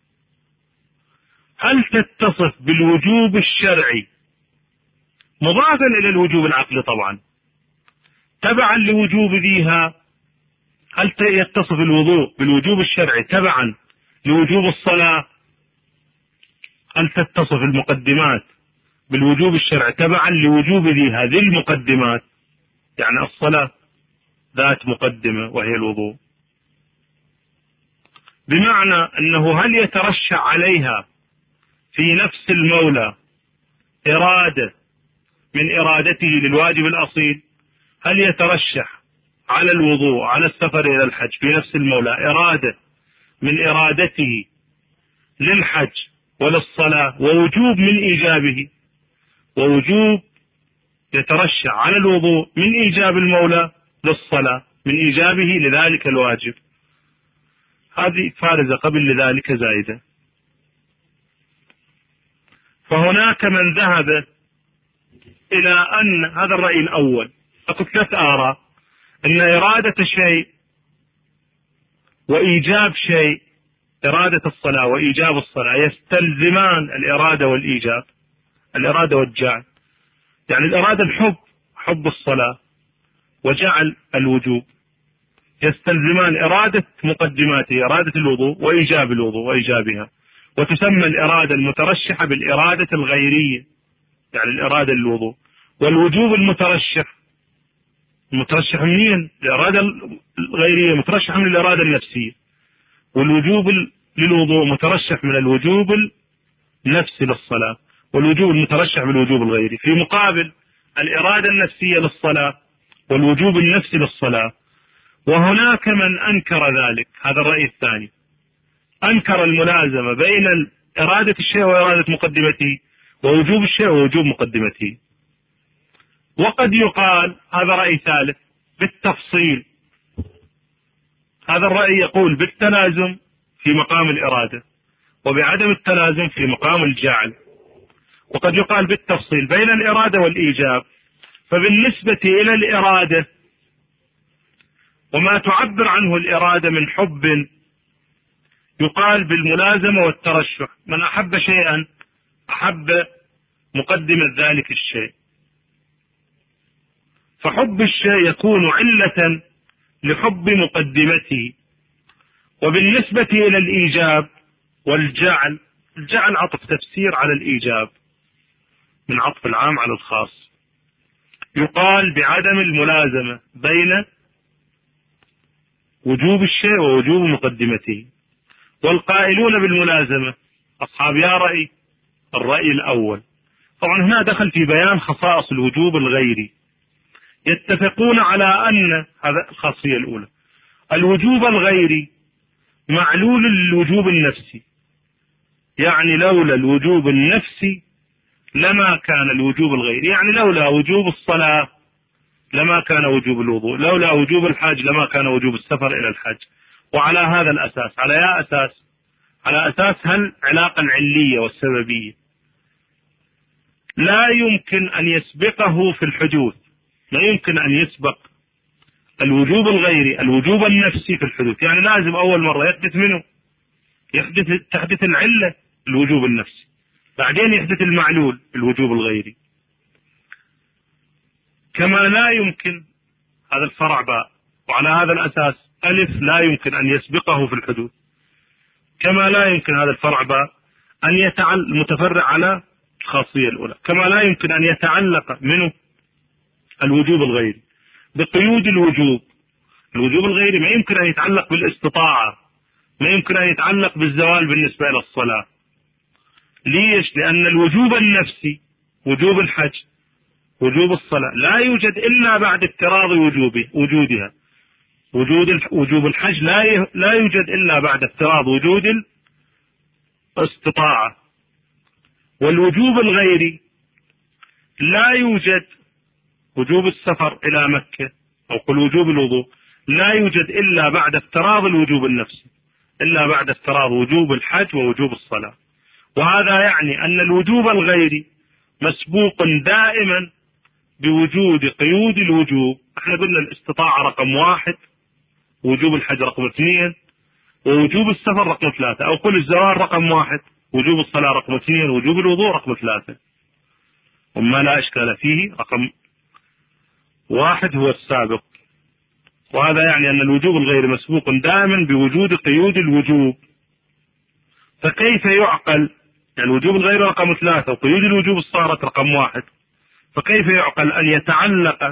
هل تتصف بالوجوب الشرعي مضافا إلى الوجوب العقلي طبعا تبعا لوجوب ذيها، هل يتصف الوضوء بالوجوب الشرعي تبعا لوجوب الصلاة، هل تتصف المقدمات بالوجوب الشرعي تبعا لوجوب ذي هذه المقدمات، يعني الصلاة ذات مقدمة وهي الوضوء، بمعنى أنه هل يترشح عليها في نفس المولى إرادة من إرادته للواجب الأصيل؟ هل يترشح على الوضوء على السفر إلى الحج في نفس المولى إرادة من إرادته للحج وللصلاة ووجوب من إيجابه، ووجوب يترشح على الوضوء من إيجاب المولى للصلاة من إيجابه لذلك الواجب؟ هذه فارزة قبل لذلك زائدة. فهناك من ذهب إلى أن هذا الرأي الأول، أكو ثلاث آراء، أن إرادة شيء وإيجاب شيء، إرادة الصلاة وإيجاب الصلاة يستلزمان الإرادة والإيجاب، الإرادة والجعل، يعني الإرادة الحب، حب الصلاة وجعل الوجوب، يستلزمان إرادة مقدماته، إرادة الوضوء وإيجاب الوضوء وإيجابها، وتسمى الإرادة المترشحة بالإرادة الغيرية، يعني الإرادة للوضوء. والوجوب المترشح مترشح منين؟ الإرادة الغيرية مترشح من الإرادة النفسية، والوجوب للوضوء مترشح من الوجوب النفسي للصلاة، والوجوب المترشح بالوجوب الغيري، في مقابل الإرادة النفسية للصلاة والوجوب النفسي للصلاة. وهناك من أنكر ذلك، هذا الرأي الثاني، أنكر الملازمة بين إرادة الشيء وإرادة مقدمته، ووجوب الشيء ووجوب مقدمته. وقد يقال، هذا رأي ثالث، بالتفصيل، هذا الرأي يقول بالتلازم في مقام الإرادة، وبعدم التلازم في مقام الجعل. وقد يقال بالتفصيل بين الإرادة والإيجاب. فبالنسبة إلى الإرادة وما تعبر عنه الإرادة من حب، يقال بالملازمة والترشح، من أحب شيئا أحب مقدمة ذلك الشيء، فحب الشيء يكون علة لحب مقدمته. وبالنسبة إلى الإيجاب والجعل، الجعل عطف تفسير على الإيجاب من عطف العام على الخاص، يقال بعدم الملازمة بين وجوب الشيء ووجوب مقدمته. والقائلون بالملازمة أصحاب يا رأي الرأي الأول. طبعا هنا دخل في بيان خصائص الوجوب الغيري. يتفقون على أن، هذا الخاصية الأولى، الوجوب الغيري معلول للوجوب النفسي، يعني لولا الوجوب النفسي لما كان الوجوب الغيري، يعني لولا وجوب الصلاة لما كان وجوب الوضوء، لولا وجوب الحج لما كان وجوب السفر إلى الحج. وعلى هذا الأساس، على يا أساس على أساس هل علاقة العلية والسببية لا يمكن أن يسبقه في الحدوث، لا يمكن أن يسبق الوجوب الغيري الوجوب النفسي في الحدوث، يعني لازم أول مرة يحدث منه يحدث تحدث العلة الوجوب النفسي، بعدين يحدث المعلول الوجوب الغيري. كما لا يمكن، هذا الفرع باء، وعلى هذا الأساس ألف لا يمكن أن يسبقه في الحدوث، كما لا يمكن هذا الفرع باء أن يتعلق متفرع على الخاصية الأولى، كما لا يمكن أن يتعلق منه الوجوب الغيري بقيود الوجوب. الوجوب الغيري ما يمكن أن يتعلق بالاستطاعة، ما يمكن أن يتعلق بالزوال بالنسبة إلى الصلاة. ليش؟ لأن الوجوب النفسي وجوب الحج وجوب الصلاة لا يوجد إلا بعد افتراض وجوبه وجودها. وجود وجوب الحج لا لا يوجد إلا بعد افتراض وجود الاستطاعة. والوجوب الغيري لا يوجد، وجوب السفر إلى مكة أو قل وجوب الوضوء لا يوجد إلا بعد افتراض الوجوب النفسي، إلا بعد افتراض وجوب الحج ووجوب الصلاة. وهذا يعني أن الوجوب الغيري مسبوق دائما بوجود قيود الوجوب. احنا قلنا الاستطاعة رقم واحد، وجوب الحج رقم اثنين، ووجوب السفر رقم ثلاثة، أو قل الزوال رقم واحد، وجوب الصلاة رقم اثنين، وجوب الوضوء رقم ثلاثة، وما لا إشكال فيه رقم واحد هو السابق. وهذا يعني أن الوجوب الغير مسبوق دائما بوجود قيود الوجوب. فكيف يعقل، يعني الوجوب الغير رقم ثلاثة وقيود الوجوب صارت رقم واحد، فكيف يعقل أن يتعلق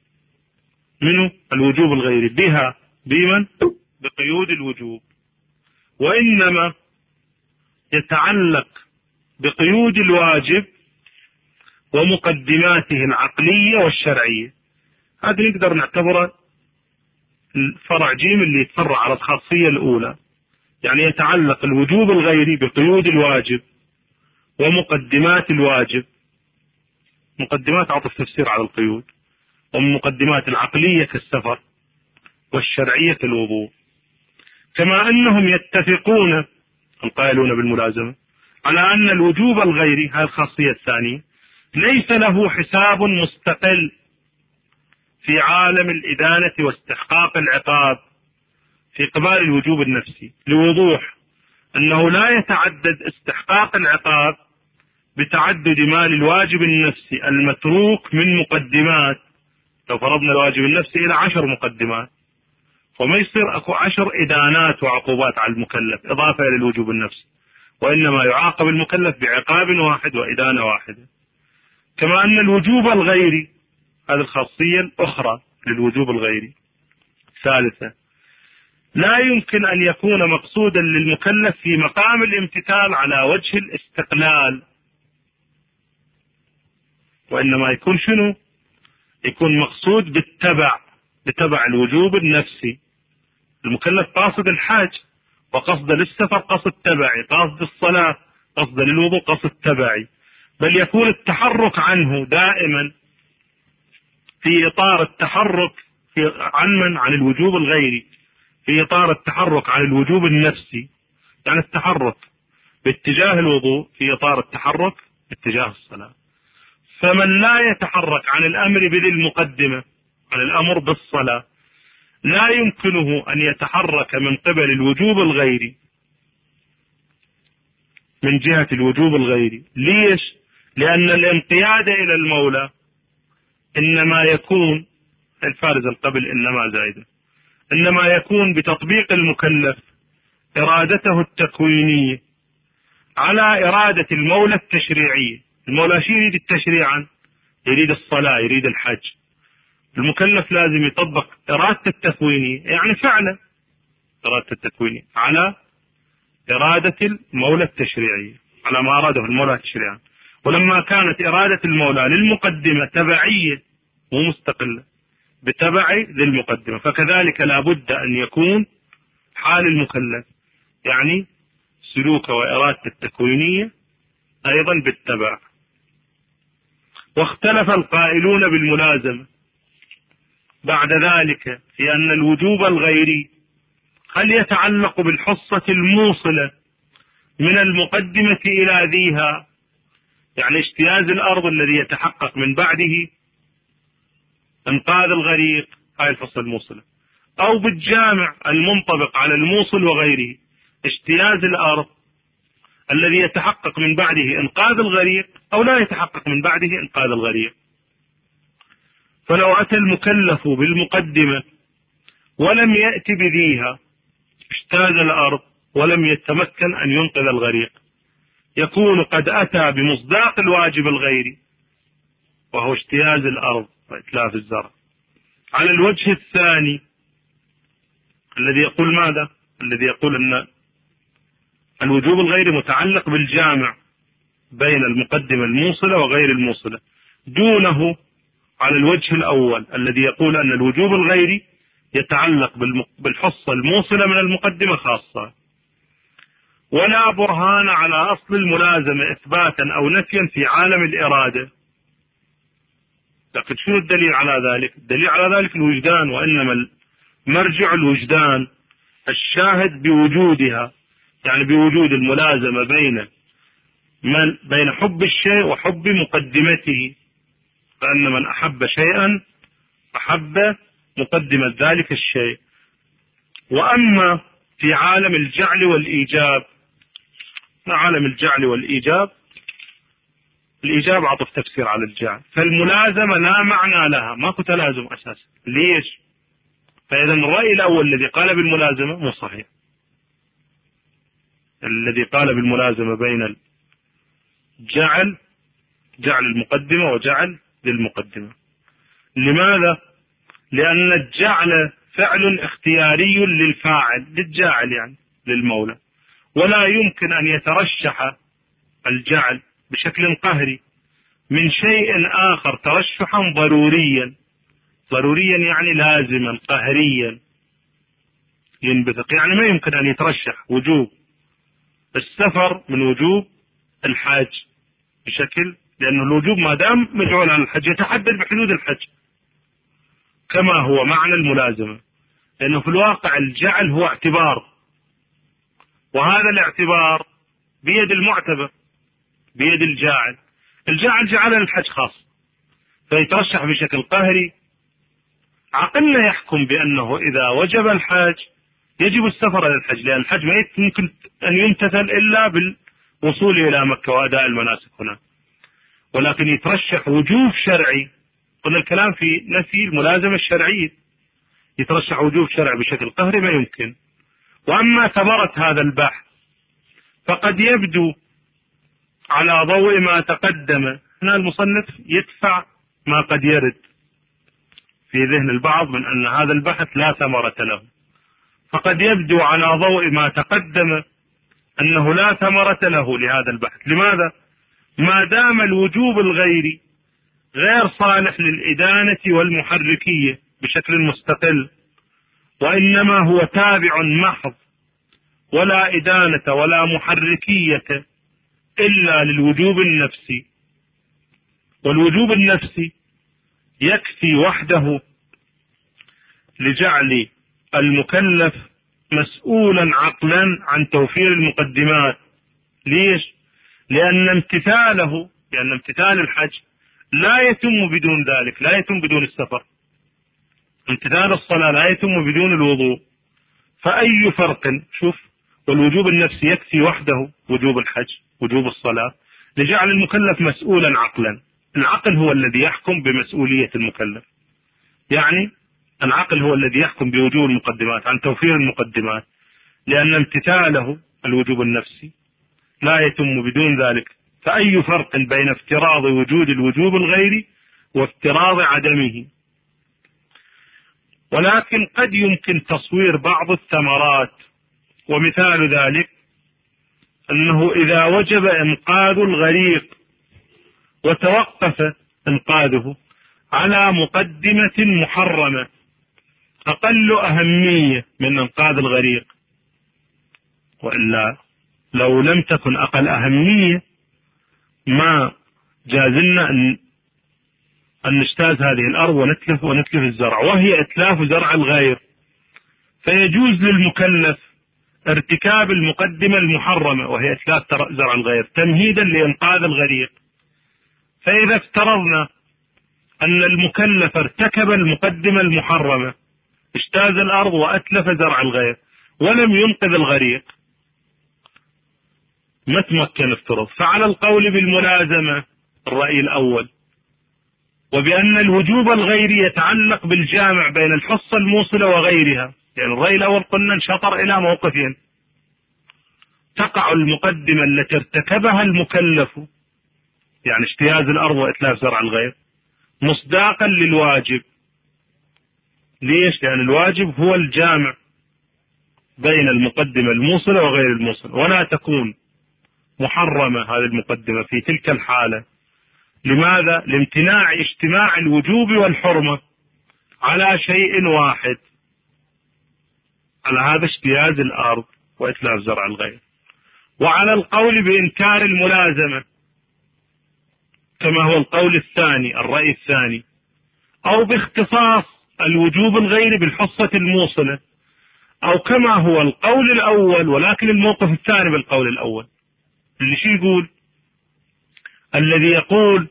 منه الوجوب الغيري بها بمن بقيود الوجوب، وإنما يتعلق بقيود الواجب ومقدماته العقلية والشرعية. هذا نقدر نعتبره الفرع جيم اللي يتفرع على الخاصية الأولى، يعني يتعلق الوجوب الغيري بقيود الواجب ومقدمات الواجب. مقدمات عطف تفسير على القيود، ومقدمات العقلية كالسفر والشرعية كالوضوء. كما أنهم يتفقون القائلون بالملازمة على أن الوجوب الغيري، هذه الخاصية الثانية، ليس له حساب مستقل في عالم الإدانة واستحقاق العقاب في قبال الوجوب النفسي، لوضوح أنه لا يتعدد استحقاق العقاب بتعدد مال الواجب النفسي المتروك من مقدمات. لو فرضنا الواجب النفسي إلى عشر مقدمات، فما يصير أكو عشر إدانات وعقوبات على المكلف إضافة إلى الوجوب النفسي، وإنما يعاقب المكلف بعقاب واحد وإدانة واحدة. كما أن الوجوب الغيري، هذه الخاصية الأخرى للوجوب الغيري. ثالثا، لا يمكن أن يكون مقصودا للمكلف في مقام الامتثال على وجه الاستقلال، وإنما يكون شنو؟ يكون مقصود بالتبع، بتبع الوجوب النفسي. المكلف قاصد الحاج وقصد للسفر قصد تبعي، قصد الصلاة قصد للوضوء قصد تبعي، بل يكون التحرك عنه دائما في إطار التحرك في عن من؟ عن الوجوب الغيري، في إطار التحرك عن الوجوب النفسي، يعني التحرك باتجاه الوضوء في إطار التحرك باتجاه الصلاة. فمن لا يتحرك عن الأمر بذي المقدمة، عن الأمر بالصلاة، لا يمكنه أن يتحرك من قبل الوجوب الغيري، من جهة الوجوب الغيري. ليش؟ لأن الانقياد إلى المولى إنما يكون، الفارز القبل إنما زائدة، إنما يكون بتطبيق المكلف إرادته التكوينية على إرادة المولى التشريعية. المولى شيء يريد التشريعا، يريد الصلاة، يريد الحج، المكلف لازم يطبق إرادته التكوينية، يعني فعلا إرادته التكوينية على إرادة المولى التشريعية، على ما أراده المولى تشريعا. ولما كانت إرادة المولى للمقدمة تبعية مو مستقلة، بتبع للمقدمة، فكذلك لا بد أن يكون حال المكلف، يعني سلوكه وإرادته التكوينية أيضا بالتبع. واختلف القائلون بالملازمة بعد ذلك في أن الوجوب الغيري هل يتعلق بالحصة الموصلة من المقدمة إلى ذيها، يعني اجتياز الأرض الذي يتحقق من بعده انقاذ الغريق، هاي الحصة الموصلة، أو بالجامع المنطبق على الموصل وغيره، اجتياز الأرض الذي يتحقق من بعده انقاذ الغريق أو لا يتحقق من بعده انقاذ الغريق. فلو أتى المكلف بالمقدمة ولم يأتي بذيها، اجتاز الأرض ولم يتمكن أن ينقذ الغريق، يكون قد أتى بمصداق الواجب الغيري وهو اجتياز الأرض وإتلاف الزرع. على الوجه الثاني الذي يقول ماذا؟ الذي يقول أن الوجوب الغيري متعلق بالجامع بين المقدمة الموصلة وغير الموصلة، دونه على الوجه الأول الذي يقول أن الوجوب الغيري يتعلق بالحصة الموصلة من المقدمة خاصة. ولا برهان على أصل الملازمة إثباتا أو نفيا في عالم الإرادة. لكن شنو الدليل على ذلك؟ الدليل على ذلك الوجدان، وإنما مرجع الوجدان الشاهد بوجودها، يعني بوجود الملازمة بين من بين حب الشيء وحب مقدمته، فأن من أحب شيئا أحب مقدمة ذلك الشيء. وأما في عالم الجعل والإيجاب، عالم الجعل والإيجاب، الإيجاب عطف تفسير على الجعل، فالملازمة لا معنى لها، ماكو تلازم أساسا. ليش؟ فإذا الرأي الأول الذي قال بالملازمة مو صحيح، الذي قال بالملازمة بين الجعل، جعل المقدمة وجعل للمقدمة. لماذا؟ لأن الجعل فعل اختياري للفاعل، للجاعل يعني للمولى، ولا يمكن أن يترشح الجعل بشكل قهري من شيء آخر ترشحا ضروريا، ضروريا يعني لازما قهريا ينبثق، يعني ما يمكن أن يترشح وجوب السفر من وجوب الحج بشكل، لأن الوجوب ما دام مجعول على الحج يتحدد بحدود الحج كما هو معنى الملازمة، لأنه في الواقع الجعل هو اعتبار، وهذا الاعتبار بيد المعتبر، بيد الجاعل. الجاعل جعل الحج خاص فيترشح بشكل قهري. عقلنا يحكم بأنه إذا وجب الحج يجب السفر إلى الحج، لأن الحج ما يمكن أن يمتثل إلا بالوصول إلى مكة وأداء المناسك هنا، ولكن يترشح وجوب شرعي. قلنا الكلام في نفي الملازمة الشرعية، يترشح وجوب شرعي بشكل قهري ما يمكن. وأما ثمرة هذا البحث فقد يبدو على ضوء ما تقدم، هنا المصنف يدفع ما قد يرد في ذهن البعض من أن هذا البحث لا ثمرة له، فقد يبدو على ضوء ما تقدم أنه لا ثمرة له لهذا البحث. لماذا؟ ما دام الوجوب الغيري غير صالح للإدانة والمحركية بشكل مستقل، وإنما هو تابع محض ولا إدانة ولا محركية إلا للوجوب النفسي، والوجوب النفسي يكفي وحده لجعل المكلف مسؤولا عقلا عن توفير المقدمات. ليش؟ لأن امتثاله لأن امتثال الحج لا يتم بدون ذلك، لا يتم بدون السفر. امتثال الصلاة لا يتم بدون الوضوء. فأي فرق؟ شوف، والوجوب النفسي يكفي وحده وجوب الحج وجوب الصلاة لجعل المكلف مسؤولا عقلا. العقل هو الذي يحكم بمسؤولية المكلف، يعني العقل هو الذي يحكم بوجوب المقدمات عن توفير المقدمات، لأن امتثاله الوجوب النفسي لا يتم بدون ذلك. فأي فرق بين افتراض وجود الوجوب الغيري وافتراض عدمه؟ ولكن قد يمكن تصوير بعض الثمرات، ومثال ذلك أنه إذا وجب إنقاذ الغريق وتوقف إنقاذه على مقدمة محرمة أقل أهمية من إنقاذ الغريق، وإلا لو لم تكن أقل أهمية ما جازلنا أن أن نجتاز هذه الأرض ونتلف ونتلف الزرع، وهي إتلاف زرع الغير. فيجوز للمكلف ارتكاب المقدمة المحرمة وهي إتلاف زرع الغير تمهيدا لإنقاذ الغريق. فإذا افترضنا أن المكلف ارتكب المقدمة المحرمة، اجتاز الأرض وأتلف زرع الغير ولم ينقذ الغريق، ما تمكن افترض. فعلى القول بالملازمة الرأي الأول، وبأن الوجوب الغيري يتعلق بالجامع بين الحصة الموصلة وغيرها. يعني الرأي الأول قلنا انشطر إلى موقفين: تقع المقدمة التي ارتكبها المكلف، يعني اجتياز الأرض وإتلاف زرع الغير، مصداقا للواجب. ليش؟ لأن الواجب هو الجامع بين المقدمة الموصلة وغير الموصلة، ولا تكون محرمة هذه المقدمة في تلك الحالة. لماذا؟ لامتناع اجتماع الوجوب والحرمة على شيء واحد، على هذا اجتياز الأرض وإتلاف زرع الغير. وعلى القول بإنكار الملازمة كما هو القول الثاني الرأي الثاني، أو باختصاص الوجوب الغيري بالحصة الموصلة، أو كما هو القول الأول ولكن الموقف الثاني بالقول الأول. اللي شو يقول؟ الذي يقول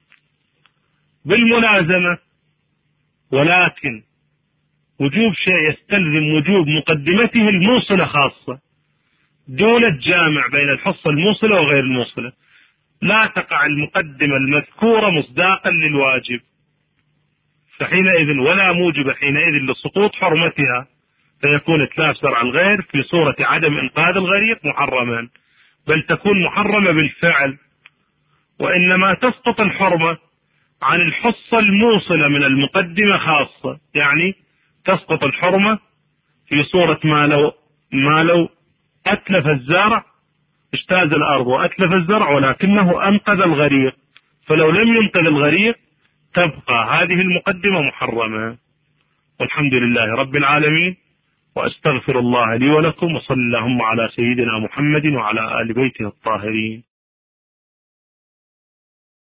بالملازمة ولكن وجوب شيء يستلزم وجوب مقدمته الموصلة خاصة دون الجامع بين الحصة الموصلة وغير الموصلة، لا تقع المقدمة المذكورة مصداقا للواجب، فحينئذ ولا موجب حينئذ لسقوط حرمتها، فيكون إتلاف زرع الغير في صورة عدم إنقاذ الغريق محرما، بل تكون محرمة بالفعل. وإنما تسقط الحرمة عن الحصة الموصلة من المقدمة خاصة، يعني تسقط الحرمة في صورة ما لو ما لو أتلف الزرع، اجتاز الأرض وأتلف الزرع ولكنه أنقذ الغريق، فلو لم ينقذ الغريق تبقى هذه المقدمة محرمة. والحمد لله رب العالمين، وأستغفر الله لي ولكم، وصلى اللهم على سيدنا محمد وعلى آل بيته الطاهرين.